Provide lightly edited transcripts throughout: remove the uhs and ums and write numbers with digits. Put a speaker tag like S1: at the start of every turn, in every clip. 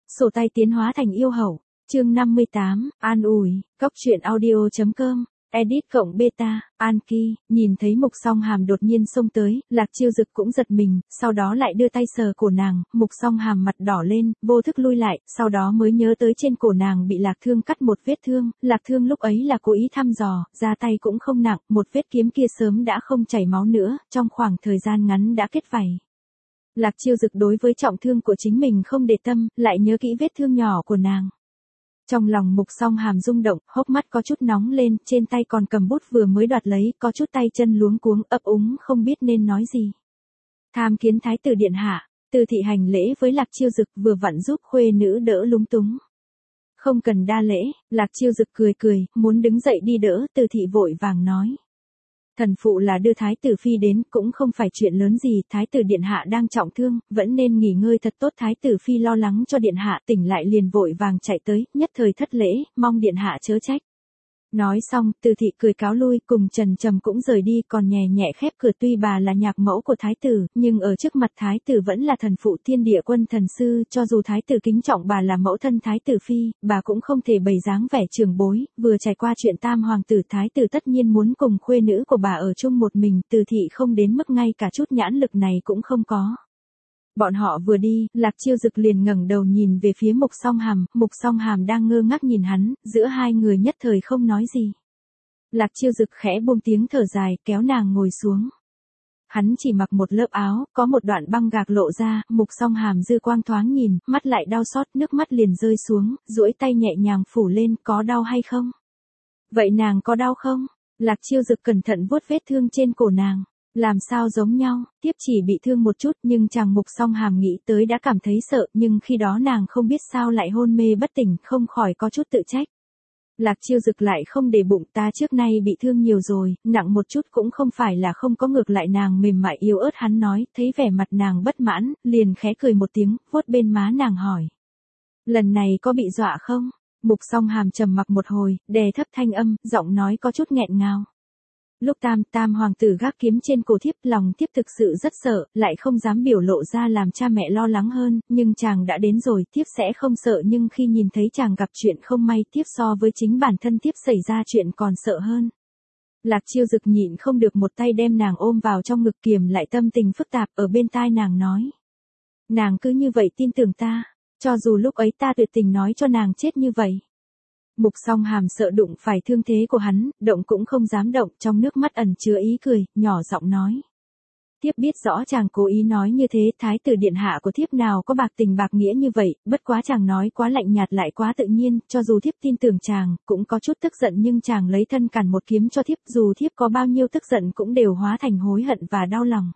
S1: Sổ tay tiến hóa thành yêu hậu. Chương 58, an ủi, góc truyện audio.com, edit cộng beta, Anki, nhìn thấy Mục Song Hàm đột nhiên xông tới, Lạc Chiêu Dực cũng giật mình, sau đó lại đưa tay sờ cổ nàng, Mục Song Hàm mặt đỏ lên, vô thức lui lại, sau đó mới nhớ tới trên cổ nàng bị Lạc Thương cắt một vết thương, Lạc Thương lúc ấy là cố ý thăm dò, ra tay cũng không nặng, một vết kiếm kia sớm đã không chảy máu nữa, trong khoảng thời gian ngắn đã kết vảy. Lạc Chiêu Dực đối với trọng thương của chính mình không để tâm, lại nhớ kỹ vết thương nhỏ của nàng. Trong lòng Mục Song Hàm rung động, hốc mắt có chút nóng lên, trên tay còn cầm bút vừa mới đoạt lấy, có chút tay chân luống cuống, ấp úng không biết nên nói gì. Tham kiến Thái tử điện hạ, Từ thị hành lễ với Lạc Chiêu Dực, vừa vặn giúp khuê nữ đỡ lúng túng. Không cần đa lễ, Lạc Chiêu Dực cười cười, muốn đứng dậy đi đỡ, Từ thị vội vàng nói. Thần phụ là đưa Thái tử phi đến, cũng không phải chuyện lớn gì, Thái tử điện hạ đang trọng thương, vẫn nên nghỉ ngơi thật tốt. Thái tử phi lo lắng cho điện hạ, tỉnh lại liền vội vàng chạy tới, nhất thời thất lễ, mong điện hạ chớ trách. Nói xong, Từ thị cười cáo lui, cùng Trần Trầm cũng rời đi, còn nhẹ nhẹ khép cửa. Tuy bà là nhạc mẫu của Thái tử, nhưng ở trước mặt Thái tử vẫn là thần phụ thiên địa quân thần sư, cho dù Thái tử kính trọng bà là mẫu thân Thái tử phi, bà cũng không thể bày dáng vẻ trưởng bối, vừa trải qua chuyện tam hoàng tử Thái tử tất nhiên muốn cùng khuê nữ của bà ở chung một mình, Từ thị không đến mức ngay cả chút nhãn lực này cũng không có. Bọn họ vừa đi, Lạc Chiêu Dực liền ngẩng đầu nhìn về phía Mục Song Hàm đang ngơ ngác nhìn hắn, giữa hai người nhất thời không nói gì. Lạc Chiêu Dực khẽ buông tiếng thở dài, kéo nàng ngồi xuống. Hắn chỉ mặc một lớp áo, có một đoạn băng gạc lộ ra, Mục Song Hàm dư quang thoáng nhìn, mắt lại đau xót, nước mắt liền rơi xuống, duỗi tay nhẹ nhàng phủ lên, có đau hay không? Vậy nàng có đau không? Lạc Chiêu Dực cẩn thận vuốt vết thương trên cổ nàng. Làm sao giống nhau, tiếp chỉ bị thương một chút, nhưng chàng Mục Song Hàm nghĩ tới đã cảm thấy sợ, nhưng khi đó nàng không biết sao lại hôn mê bất tỉnh, không khỏi có chút tự trách. Lạc Chiêu Dực lại không để bụng, ta trước nay bị thương nhiều rồi, nặng một chút cũng không phải là không có, ngược lại nàng mềm mại yếu ớt. Hắn nói, thấy vẻ mặt nàng bất mãn, liền khẽ cười một tiếng, vuốt bên má nàng hỏi. Lần này có bị dọa không? Mục Song Hàm trầm mặc một hồi, đè thấp thanh âm, giọng nói có chút nghẹn ngào. Lúc tam hoàng tử gác kiếm trên cổ thiếp, lòng thiếp thực sự rất sợ, lại không dám biểu lộ ra làm cha mẹ lo lắng hơn, nhưng chàng đã đến rồi, thiếp sẽ không sợ, nhưng khi nhìn thấy chàng gặp chuyện không may, thiếp so với chính bản thân thiếp xảy ra chuyện còn sợ hơn. Lạc Chiêu Dực nhịn không được một tay đem nàng ôm vào trong ngực, kiềm lại tâm tình phức tạp, ở bên tai nàng nói. Nàng cứ như vậy tin tưởng ta, cho dù lúc ấy ta tuyệt tình nói cho nàng chết như vậy. Mục Song Hàm sợ đụng phải thương thế của hắn, động cũng không dám động, trong nước mắt ẩn chứa ý cười, nhỏ giọng nói. Thiếp biết rõ chàng cố ý nói như thế, Thái tử điện hạ của thiếp nào có bạc tình bạc nghĩa như vậy, bất quá chàng nói quá lạnh nhạt lại quá tự nhiên, cho dù thiếp tin tưởng chàng, cũng có chút tức giận, nhưng chàng lấy thân cản một kiếm cho thiếp, dù thiếp có bao nhiêu tức giận cũng đều hóa thành hối hận và đau lòng.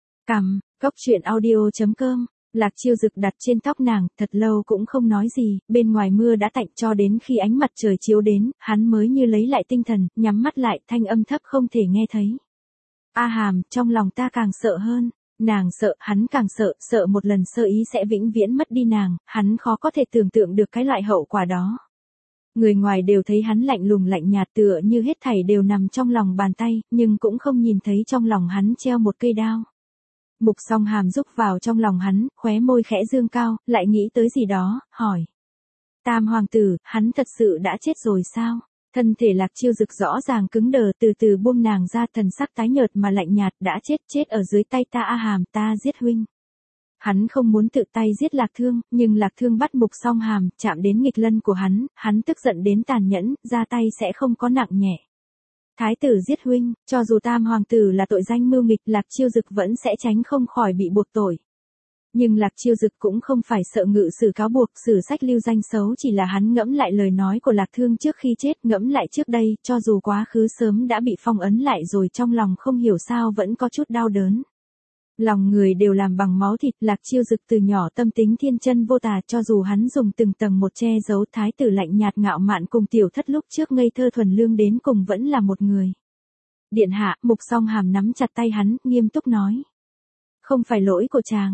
S1: Góc truyện audio.com. Lạc Chiêu Dực đặt trên tóc nàng, thật lâu cũng không nói gì, bên ngoài mưa đã tạnh, cho đến khi ánh mặt trời chiếu đến, hắn mới như lấy lại tinh thần, nhắm mắt lại, thanh âm thấp không thể nghe thấy. A Hàm, trong lòng ta càng sợ hơn. Nàng sợ, hắn càng sợ, sợ một lần sơ ý sẽ vĩnh viễn mất đi nàng, hắn khó có thể tưởng tượng được cái loại hậu quả đó. Người ngoài đều thấy hắn lạnh lùng lạnh nhạt, tựa như hết thảy đều nằm trong lòng bàn tay, nhưng cũng không nhìn thấy trong lòng hắn treo một cây đao. Mục Song Hàm rúc vào trong lòng hắn, khóe môi khẽ dương cao, lại nghĩ tới gì đó, hỏi. Tam hoàng tử, hắn thật sự đã chết rồi sao? Thân thể Lạc Chiêu Dực rõ ràng cứng đờ, từ từ buông nàng ra, thần sắc tái nhợt mà lạnh nhạt, đã chết ở dưới tay ta. A Hàm, ta giết huynh. Hắn không muốn tự tay giết Lạc Thương, nhưng Lạc Thương bắt Mục Song Hàm, chạm đến nghịch lân của hắn tức giận đến tàn nhẫn, ra tay sẽ không có nặng nhẹ. Thái tử giết huynh, cho dù tam hoàng tử là tội danh mưu nghịch, Lạc Chiêu Dực vẫn sẽ tránh không khỏi bị buộc tội. Nhưng Lạc Chiêu Dực cũng không phải sợ ngự sử cáo buộc, sử sách lưu danh xấu, chỉ là hắn ngẫm lại lời nói của Lạc Thương trước khi chết, ngẫm lại trước đây, cho dù quá khứ sớm đã bị phong ấn lại rồi, trong lòng không hiểu sao vẫn có chút đau đớn. Lòng người đều làm bằng máu thịt, Lạc Chiêu Dực từ nhỏ tâm tính thiên chân vô tà, cho dù hắn dùng từng tầng một che giấu, thái tử lạnh nhạt ngạo mạn cùng tiểu thất lúc trước ngây thơ thuần lương đến cùng vẫn là một người. Điện hạ, Mục Song Hàm nắm chặt tay hắn, nghiêm túc nói. Không phải lỗi của chàng.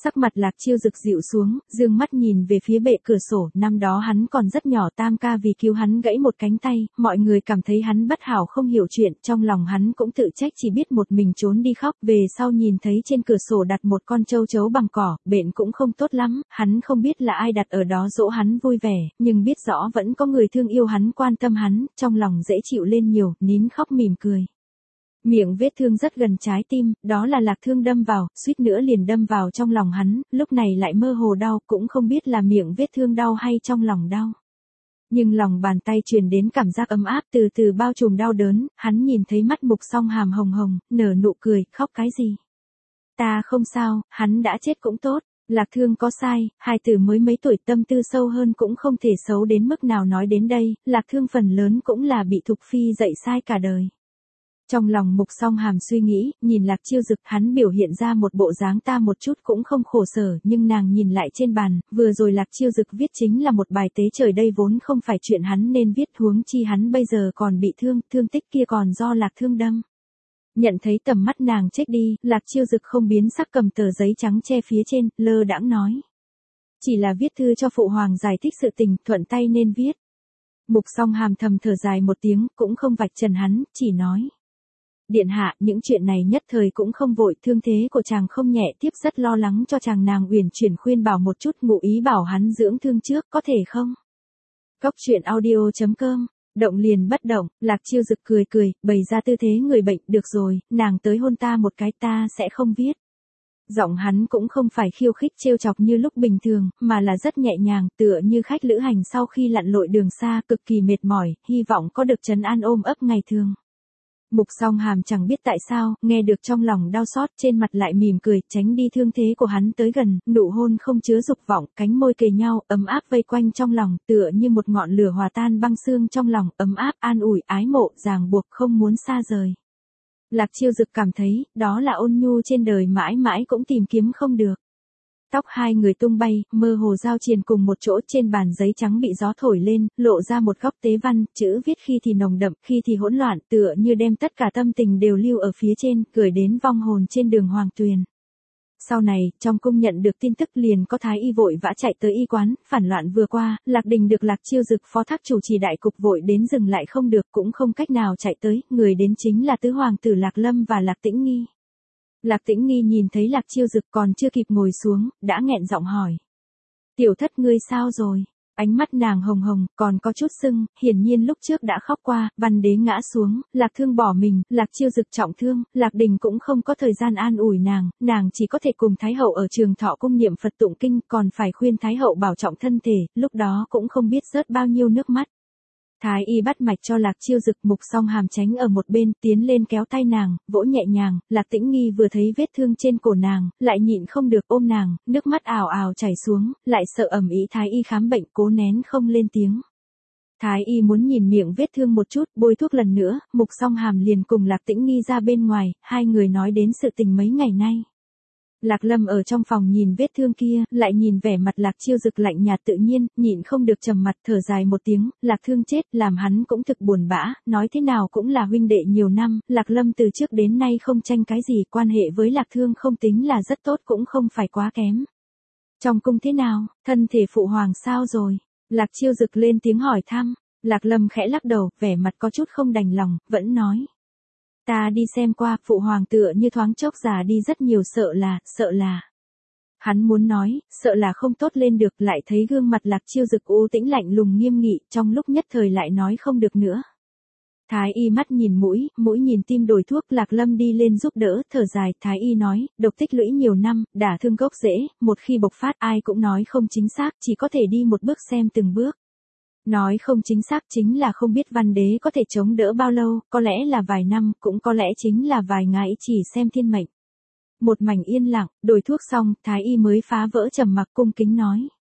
S1: Sắc mặt Lạc Chiêu Dực dịu xuống, dương mắt nhìn về phía bệ cửa sổ, năm đó hắn còn rất nhỏ, Tam ca vì cứu hắn gãy một cánh tay, mọi người cảm thấy hắn bất hảo không hiểu chuyện, trong lòng hắn cũng tự trách chỉ biết một mình trốn đi khóc, về sau nhìn thấy trên cửa sổ đặt một con châu chấu bằng cỏ, bệnh cũng không tốt lắm, hắn không biết là ai đặt ở đó dỗ hắn vui vẻ, nhưng biết rõ vẫn có người thương yêu hắn quan tâm hắn, trong lòng dễ chịu lên nhiều, nín khóc mỉm cười. Miệng vết thương rất gần trái tim, đó là Lạc Thương đâm vào, suýt nữa liền đâm vào trong lòng hắn, lúc này lại mơ hồ đau, cũng không biết là miệng vết thương đau hay trong lòng đau. Nhưng lòng bàn tay truyền đến cảm giác ấm áp từ từ bao trùm đau đớn, hắn nhìn thấy mắt Mục Song Hàm hồng hồng, nở nụ cười, khóc cái gì? Ta không sao, hắn đã chết cũng tốt. Lạc Thương có sai, hai từ mới mấy tuổi tâm tư sâu hơn cũng không thể xấu đến mức nào nói đến đây, Lạc Thương phần lớn cũng là bị Thục Phi dạy sai cả đời. Trong lòng Mục Song Hàm suy nghĩ, nhìn Lạc Chiêu Dực, hắn biểu hiện ra một bộ dáng ta một chút cũng không khổ sở, nhưng nàng nhìn lại trên bàn, vừa rồi Lạc Chiêu Dực viết chính là một bài tế trời đây vốn không phải chuyện hắn nên viết, huống chi hắn bây giờ còn bị thương, thương tích kia còn do Lạc Thương đâm. Nhận thấy tầm mắt nàng chết đi, Lạc Chiêu Dực không biến sắc cầm tờ giấy trắng che phía trên, lơ đãng nói. Chỉ là viết thư cho phụ hoàng giải thích sự tình, thuận tay nên viết. Mục Song Hàm thầm thở dài một tiếng, cũng không vạch trần hắn, chỉ nói. Điện hạ, những chuyện này nhất thời cũng không vội, thương thế của chàng không nhẹ, tiếp rất lo lắng cho chàng, nàng uyển chuyển khuyên bảo một chút, ngụ ý bảo hắn dưỡng thương trước, có thể không? Cốc truyện audio.com, động liền bất động, Lạc Chiêu Dực cười cười, bày ra tư thế người bệnh, được rồi, nàng tới hôn ta một cái ta sẽ không viết. Giọng hắn cũng không phải khiêu khích trêu chọc như lúc bình thường, mà là rất nhẹ nhàng, tựa như khách lữ hành sau khi lặn lội đường xa, cực kỳ mệt mỏi, hy vọng có được trấn an ôm ấp ngày thường. Mục Song Hàm chẳng biết tại sao, nghe được trong lòng đau xót, trên mặt lại mỉm cười, tránh đi thương thế của hắn tới gần, nụ hôn không chứa dục vọng, cánh môi kề nhau, ấm áp vây quanh trong lòng, tựa như một ngọn lửa hòa tan băng xương trong lòng, ấm áp, an ủi, ái mộ, ràng buộc, không muốn xa rời. Lạc Chiêu Dực cảm thấy, đó là ôn nhu trên đời mãi mãi cũng tìm kiếm không được. Tóc hai người tung bay, mơ hồ giao triền cùng một chỗ, trên bàn giấy trắng bị gió thổi lên, lộ ra một góc tế văn, chữ viết khi thì nồng đậm, khi thì hỗn loạn, tựa như đem tất cả tâm tình đều lưu ở phía trên, gửi đến vong hồn trên đường Hoàng Tuyền. Sau này, trong cung nhận được tin tức liền có thái y vội vã chạy tới y quán, phản loạn vừa qua, Lạc Đình được Lạc Chiêu Dực phó thác chủ trì đại cục vội đến dừng lại không được, cũng không cách nào chạy tới, người đến chính là tứ hoàng tử Lạc Lâm và Lạc Tĩnh Nghi. Lạc Tĩnh Nghi nhìn thấy Lạc Chiêu Dực còn chưa kịp ngồi xuống, đã nghẹn giọng hỏi. Tiểu thất ngươi sao rồi? Ánh mắt nàng hồng hồng, còn có chút sưng, hiển nhiên lúc trước đã khóc qua, Văn đế ngã xuống, Lạc Thương bỏ mình, Lạc Chiêu Dực trọng thương, Lạc Đình cũng không có thời gian an ủi nàng chỉ có thể cùng Thái hậu ở Trường Thọ cung niệm Phật tụng kinh, còn phải khuyên Thái hậu bảo trọng thân thể, lúc đó cũng không biết rớt bao nhiêu nước mắt. Thái y bắt mạch cho Lạc Chiêu Dực, Mục Song Hàm tránh ở một bên, tiến lên kéo tay nàng, vỗ nhẹ nhàng, Lạc Tĩnh Nghi vừa thấy vết thương trên cổ nàng, lại nhịn không được ôm nàng, nước mắt ào ào chảy xuống, lại sợ ầm ĩ Thái y khám bệnh, cố nén không lên tiếng. Thái y muốn nhìn miệng vết thương một chút, bôi thuốc lần nữa, Mục Song Hàm liền cùng Lạc Tĩnh Nghi ra bên ngoài, hai người nói đến sự tình mấy ngày nay. Lạc Lâm ở trong phòng nhìn vết thương kia, lại nhìn vẻ mặt Lạc Chiêu Dực lạnh nhạt tự nhiên, nhịn không được trầm mặt thở dài một tiếng, Lạc Thương chết, làm hắn cũng thực buồn bã, nói thế nào cũng là huynh đệ nhiều năm, Lạc Lâm từ trước đến nay không tranh cái gì, quan hệ với Lạc Thương không tính là rất tốt cũng không phải quá kém. Trong cung thế nào, thân thể phụ hoàng sao rồi? Lạc Chiêu Dực lên tiếng hỏi thăm, Lạc Lâm khẽ lắc đầu, vẻ mặt có chút không đành lòng, vẫn nói. Ta đi xem qua, phụ hoàng tựa như thoáng chốc già đi rất nhiều, sợ là. Hắn muốn nói, sợ là không tốt lên được, lại thấy gương mặt Lạc Chiêu Dực u tĩnh lạnh lùng nghiêm nghị, trong lúc nhất thời lại nói không được nữa. Thái y mắt nhìn mũi nhìn tim đổi thuốc, Lạc Lâm đi lên giúp đỡ, thở dài, Thái y nói, độc tích lũy nhiều năm, đả thương gốc rễ, một khi bộc phát ai cũng nói không chính xác, chỉ có thể đi một bước xem từng bước. Nói không chính xác chính là không biết Văn đế có thể chống đỡ bao lâu, có lẽ là vài năm, cũng có lẽ chính là vài ngày, chỉ xem thiên mệnh. Một mảnh yên lặng, đổi thuốc xong, Thái y mới phá vỡ trầm mặc, cung kính nói.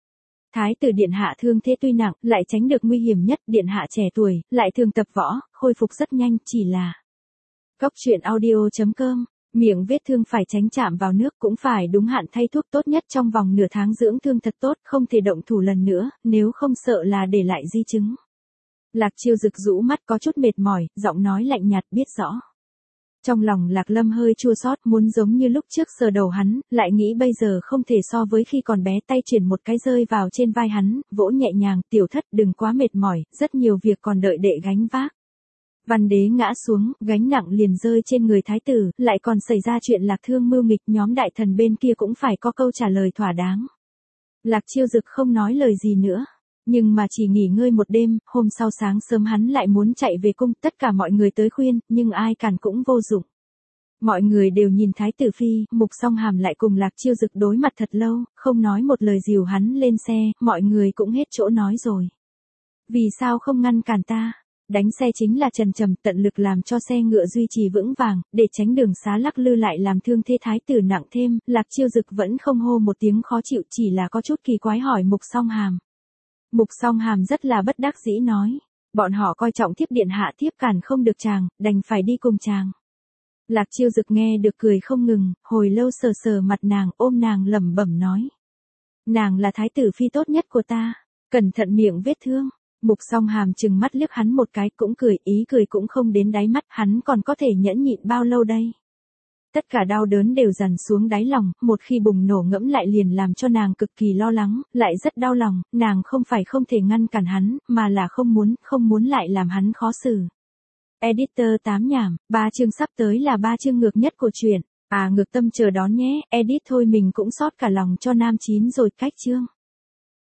S1: Thái tử điện hạ thương thế tuy nặng, lại tránh được nguy hiểm nhất, điện hạ trẻ tuổi, lại thường tập võ, khôi phục rất nhanh, chỉ là. Cốc truyện audio.com, miệng vết thương phải tránh chạm vào nước, cũng phải đúng hạn thay thuốc, tốt nhất trong vòng nửa tháng dưỡng thương thật tốt, không thể động thủ lần nữa, nếu không sợ là để lại di chứng. Lạc Chiêu Dực rũ mắt có chút mệt mỏi, giọng nói lạnh nhạt, biết rõ. Trong lòng Lạc Lâm hơi chua xót, muốn giống như lúc trước sờ đầu hắn, lại nghĩ bây giờ không thể so với khi còn bé, tay chuyển một cái rơi vào trên vai hắn, vỗ nhẹ nhàng, tiểu thất đừng quá mệt mỏi, rất nhiều việc còn đợi đệ gánh vác. Văn đế ngã xuống, gánh nặng liền rơi trên người thái tử, lại còn xảy ra chuyện Lạc Thương mưu nghịch, nhóm đại thần bên kia cũng phải có câu trả lời thỏa đáng. Lạc Chiêu Dực không nói lời gì nữa. Nhưng mà chỉ nghỉ ngơi một đêm, hôm sau sáng sớm hắn lại muốn chạy về cung, tất cả mọi người tới khuyên, nhưng ai cản cũng vô dụng. Mọi người đều nhìn Thái tử Phi, Mục Song Hàm lại cùng Lạc Chiêu Dực đối mặt thật lâu, không nói một lời dìu hắn lên xe, mọi người cũng hết chỗ nói rồi. Vì sao không ngăn cản ta? Đánh xe chính là trần trầm, tận lực làm cho xe ngựa duy trì vững vàng, để tránh đường xá lắc lư lại làm thương thế thái tử nặng thêm. Lạc Chiêu Dực vẫn không hô một tiếng khó chịu, chỉ là có chút kỳ quái hỏi Mục Song Hàm. Mục Song Hàm rất là bất đắc dĩ nói, bọn họ coi trọng thiếp điện hạ, thiếp cản không được chàng, đành phải đi cùng chàng. Lạc Chiêu Dực nghe được cười không ngừng, hồi lâu sờ sờ mặt nàng, ôm nàng lẩm bẩm nói, nàng là thái tử phi tốt nhất của ta, cẩn thận miệng vết thương. Mục Song Hàm trừng mắt liếc hắn một cái, cũng cười, ý cười cũng không đến đáy mắt, hắn còn có thể nhẫn nhịn bao lâu đây? Tất cả đau đớn đều dằn xuống đáy lòng, một khi bùng nổ ngẫm lại liền làm cho nàng cực kỳ lo lắng, lại rất đau lòng, nàng không phải không thể ngăn cản hắn, mà là không muốn lại làm hắn khó xử. Editor 8 nhảm, 3 chương sắp tới là 3 chương ngược nhất của truyện. À ngược tâm chờ đón nhé, edit thôi mình cũng xót cả lòng cho nam chín rồi, cách chương.